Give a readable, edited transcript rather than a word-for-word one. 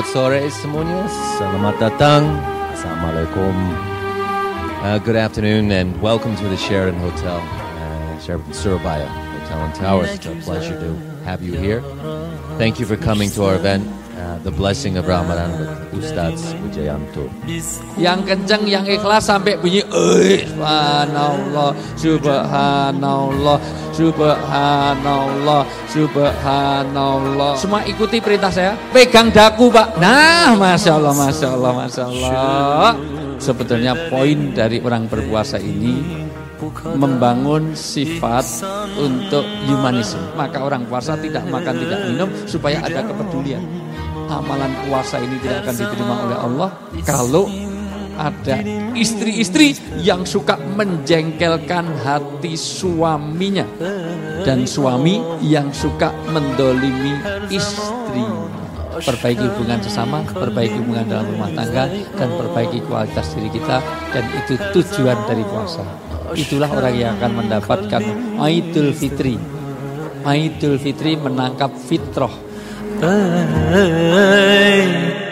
sore semuanya. Selamat datang. Assalamualaikum. Good afternoon and welcome to the Sheraton Hotel, Sheraton Surabaya Hotel and Towers. It's a pleasure to have you here. Thank you for coming to our event, The Blessing of Ramadan with Ustadz Wijayanto. Yang kenceng, yang ikhlas sampai bunyi subhanallah, subhanallah, subhanallah, subhanallah. Semua ikuti perintah saya. Pegang daku, Pak. Nah, masya Allah, masya Allah, masya Allah. Sebetulnya poin dari orang berpuasa ini membangun sifat untuk humanisme. Maka orang puasa tidak makan, tidak minum supaya ada kepedulian. Amalan puasa ini tidak akan diterima oleh Allah kalau ada istri-istri yang suka menjengkelkan hati suaminya dan suami yang suka mendolimi istri. Perbaiki hubungan sesama, perbaiki hubungan dalam rumah tangga, dan perbaiki kualitas diri kita, dan itu tujuan dari puasa. Itulah orang yang akan mendapatkan Aidul Fitri. Aidul Fitri menangkap fitrah.